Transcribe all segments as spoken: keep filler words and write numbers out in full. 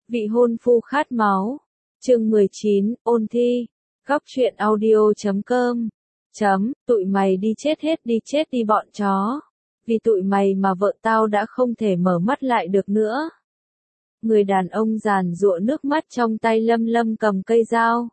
Vị hôn phu khát máu. Chương mười chín, ôn thi. Góc truyện audio chấm com. Chấm, tụi mày đi chết hết đi chết đi bọn chó. Vì tụi mày mà vợ tao đã không thể mở mắt lại được nữa. Người đàn ông giàn giụa nước mắt trong tay Lâm Lâm cầm cây dao.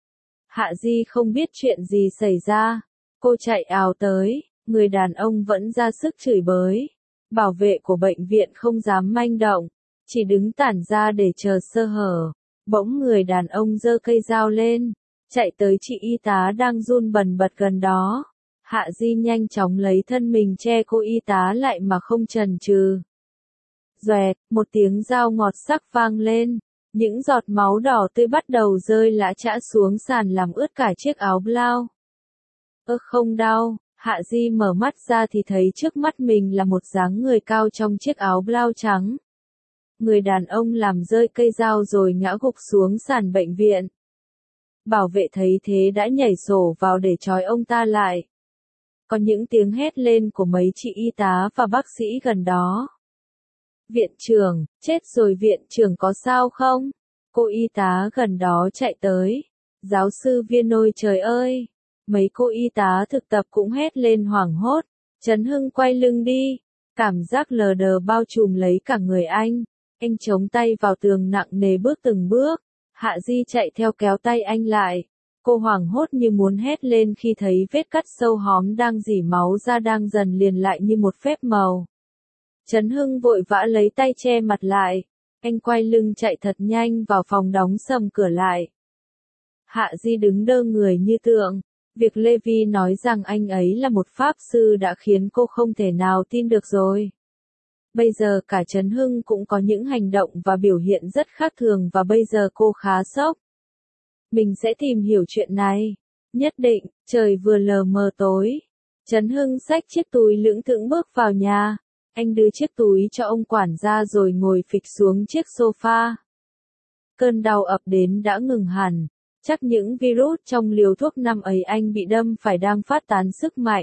Hạ Di không biết chuyện gì xảy ra. Cô chạy ào tới, người đàn ông vẫn ra sức chửi bới. Bảo vệ của bệnh viện không dám manh động, chỉ đứng tản ra để chờ sơ hở. Bỗng người đàn ông giơ cây dao lên, chạy tới chị y tá đang run bần bật gần đó. Hạ Di nhanh chóng lấy thân mình che cô y tá lại mà không chần chừ. Doẹt, một tiếng dao ngọt sắc vang lên, những giọt máu đỏ tươi bắt đầu rơi lã chã xuống sàn làm ướt cả chiếc áo blau. Ơ không đau, Hạ Di mở mắt ra thì thấy trước mắt mình là một dáng người cao trong chiếc áo blau trắng. Người đàn ông làm rơi cây dao rồi ngã gục xuống sàn bệnh viện. Bảo vệ thấy thế đã nhảy sổ vào để trói ông ta lại. Có những tiếng hét lên của mấy chị y tá và bác sĩ gần đó. Viện trưởng, chết rồi viện trưởng có sao không? Cô y tá gần đó chạy tới. Giáo sư Viên ôi trời ơi! Mấy cô y tá thực tập cũng hét lên hoảng hốt. Trấn Hưng quay lưng đi. Cảm giác lờ đờ bao trùm lấy cả người anh. Anh chống tay vào tường nặng nề bước từng bước. Hạ Di chạy theo kéo tay anh lại. Cô hoảng hốt như muốn hét lên khi thấy vết cắt sâu hóm đang rỉ máu ra đang dần liền lại như một phép màu. Trấn Hưng vội vã lấy tay che mặt lại. Anh quay lưng chạy thật nhanh vào phòng đóng sầm cửa lại. Hạ Di đứng đơ người như tượng. Việc Levi nói rằng anh ấy là một pháp sư đã khiến cô không thể nào tin được rồi. Bây giờ cả Trấn Hưng cũng có những hành động và biểu hiện rất khác thường và bây giờ cô khá sốc. Mình sẽ tìm hiểu chuyện này. Nhất định, trời vừa lờ mờ tối. Trấn Hưng xách chiếc túi lững thững bước vào nhà. Anh đưa chiếc túi cho ông quản gia rồi ngồi phịch xuống chiếc sofa. Cơn đau ập đến đã ngừng hẳn. Chắc những virus trong liều thuốc năm ấy anh bị đâm phải đang phát tán sức mạnh.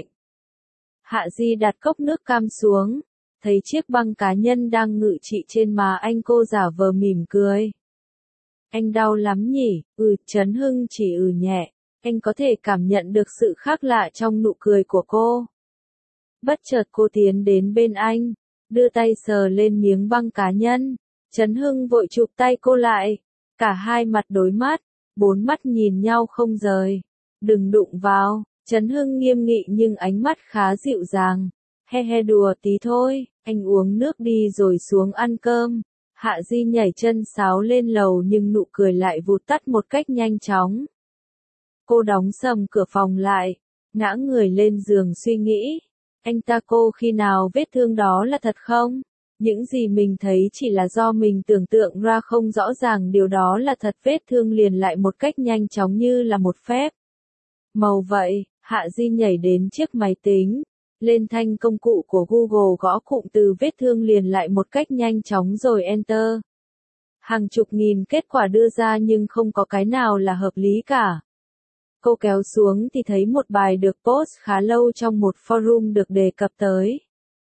Hạ Di đặt cốc nước cam xuống. Thấy chiếc băng cá nhân đang ngự trị trên má anh, cô giả vờ mỉm cười. Anh đau lắm nhỉ? Ừ, Trấn Hưng chỉ ừ nhẹ. Anh có thể cảm nhận được sự khác lạ trong nụ cười của cô. Bất chợt cô tiến đến bên anh, đưa tay sờ lên miếng băng cá nhân. Trấn Hưng vội chụp tay cô lại. Cả hai mặt đối mắt, bốn mắt nhìn nhau không rời. Đừng đụng vào. Trấn Hưng nghiêm nghị nhưng ánh mắt khá dịu dàng. He he đùa tí thôi, anh uống nước đi rồi xuống ăn cơm. Hạ Di nhảy chân sáo lên lầu nhưng nụ cười lại vụt tắt một cách nhanh chóng. Cô đóng sầm cửa phòng lại, ngã người lên giường suy nghĩ. Anh ta cô khi nào vết thương đó là thật không? Những gì mình thấy chỉ là do mình tưởng tượng ra không rõ ràng điều đó là thật. Vết thương liền lại một cách nhanh chóng như là một phép màu vậy. Hạ Di nhảy đến chiếc máy tính. Lên thanh công cụ của Google gõ cụm từ vết thương liền lại một cách nhanh chóng rồi Enter. Hàng chục nghìn kết quả đưa ra nhưng không có cái nào là hợp lý cả. Cô kéo xuống thì thấy một bài được post khá lâu trong một forum được đề cập tới.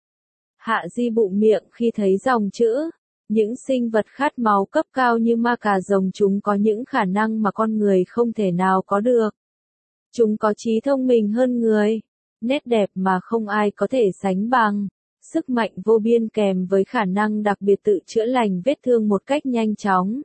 Hạ Di bụng miệng khi thấy dòng chữ. Những sinh vật khát máu cấp cao như ma cà rồng chúng có những khả năng mà con người không thể nào có được. Chúng có trí thông minh hơn người. Nét đẹp mà không ai có thể sánh bằng, sức mạnh vô biên kèm với khả năng đặc biệt tự chữa lành vết thương một cách nhanh chóng.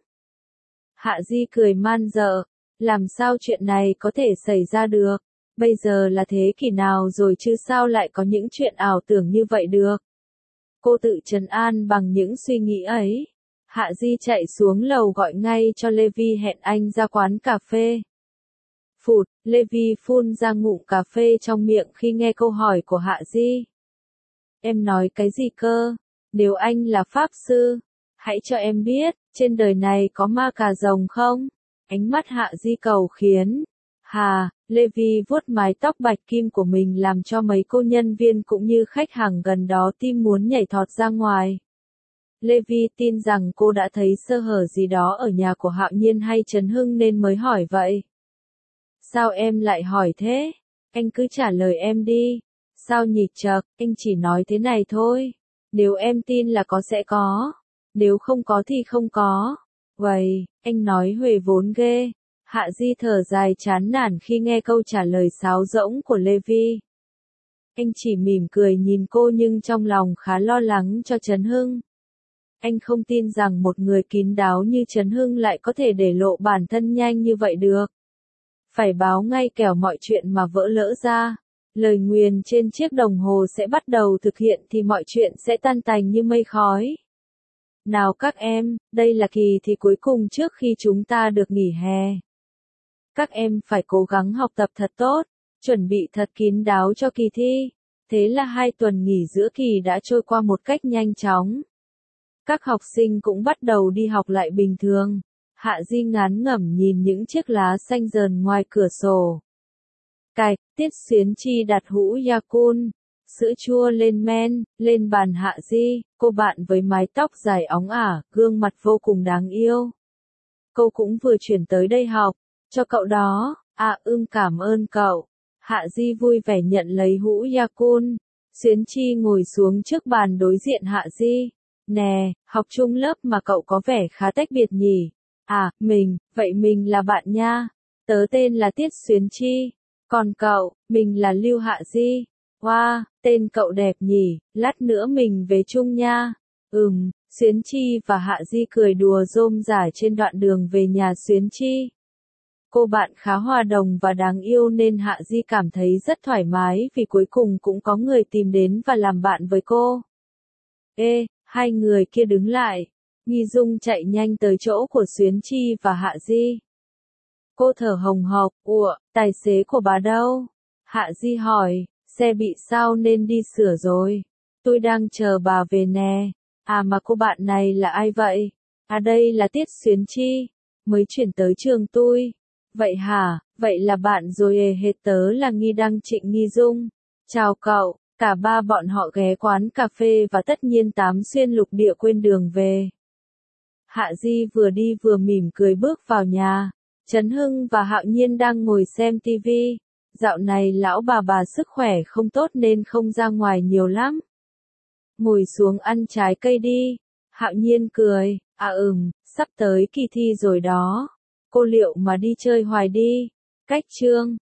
Hạ Di cười man dợ, làm sao chuyện này có thể xảy ra được, bây giờ là thế kỷ nào rồi chứ sao lại có những chuyện ảo tưởng như vậy được. Cô tự trấn an bằng những suy nghĩ ấy. Hạ Di chạy xuống lầu gọi ngay cho Levi hẹn anh ra quán cà phê. Phụt, Levi phun ra ngụm cà phê trong miệng khi nghe câu hỏi của Hạ Di. Em nói cái gì cơ? Nếu anh là pháp sư, hãy cho em biết, trên đời này có ma cà rồng không? Ánh mắt Hạ Di cầu khiến. Hà, Levi vuốt mái tóc bạch kim của mình làm cho mấy cô nhân viên cũng như khách hàng gần đó tim muốn nhảy thọt ra ngoài. Levi tin rằng cô đã thấy sơ hở gì đó ở nhà của Hạo Nhiên hay Trấn Hưng nên mới hỏi vậy. Sao em lại hỏi thế? Anh cứ trả lời em đi. Sao nhỉ chậc, anh chỉ nói thế này thôi. Nếu em tin là có sẽ có. Nếu không có thì không có. Uầy, anh nói Huề vốn ghê. Hạ Di thở dài chán nản khi nghe câu trả lời sáo rỗng của Lê Vi. Anh chỉ mỉm cười nhìn cô nhưng trong lòng khá lo lắng cho Trấn Hưng. Anh không tin rằng một người kín đáo như Trấn Hưng lại có thể để lộ bản thân nhanh như vậy được. Phải báo ngay kẻo mọi chuyện mà vỡ lỡ ra. Lời nguyền trên chiếc đồng hồ sẽ bắt đầu thực hiện thì mọi chuyện sẽ tan tành như mây khói. Nào các em, đây là kỳ thi cuối cùng trước khi chúng ta được nghỉ hè. Các em phải cố gắng học tập thật tốt, chuẩn bị thật kín đáo cho kỳ thi. Thế là hai tuần nghỉ giữa kỳ đã trôi qua một cách nhanh chóng. Các học sinh cũng bắt đầu đi học lại bình thường. Hạ Di ngán ngẩm nhìn những chiếc lá xanh dờn ngoài cửa sổ. Cạch, Tiết Xuyến Chi đặt hũ Yakult, sữa chua lên men, lên bàn Hạ Di, cô bạn với mái tóc dài óng ả, gương mặt vô cùng đáng yêu. Cô cũng vừa chuyển tới đây học, cho cậu đó, à ưm cảm ơn cậu. Hạ Di vui vẻ nhận lấy hũ Yakult. Xuyến Chi ngồi xuống trước bàn đối diện Hạ Di. Nè, học chung lớp mà cậu có vẻ khá tách biệt nhỉ? À, mình, vậy mình là bạn nha. Tớ tên là Tiết Xuyến Chi. Còn cậu, mình là Lưu Hạ Di. Wow, tên cậu đẹp nhỉ, lát nữa mình về chung nha. Ừm, Xuyến Chi và Hạ Di cười đùa rôm rả trên đoạn đường về nhà Xuyến Chi. Cô bạn khá hòa đồng và đáng yêu nên Hạ Di cảm thấy rất thoải mái vì cuối cùng cũng có người tìm đến và làm bạn với cô. Ê, hai người kia đứng lại. Nghi Dung chạy nhanh tới chỗ của Xuyến Chi và Hạ Di. Cô thở hồng hộc, ủa, tài xế của bà đâu? Hạ Di hỏi, xe bị sao nên đi sửa rồi. Tôi đang chờ bà về nè. À mà cô bạn này là ai vậy? À đây là Tiết Xuyến Chi, mới chuyển tới trường tôi. Vậy hả, vậy là bạn rồi ề hết tớ là Nghi Đăng Trịnh Nghi Dung. Chào cậu, cả ba bọn họ ghé quán cà phê và tất nhiên tám xuyên lục địa quên đường về. Hạ Di vừa đi vừa mỉm cười bước vào nhà. Trấn Hưng và Hạo Nhiên đang ngồi xem tivi. Dạo này lão bà bà sức khỏe không tốt nên không ra ngoài nhiều lắm. Ngồi xuống ăn trái cây đi. Hạo Nhiên cười, à ừm, sắp tới kỳ thi rồi đó. Cô liệu mà đi chơi hoài đi. Cách chương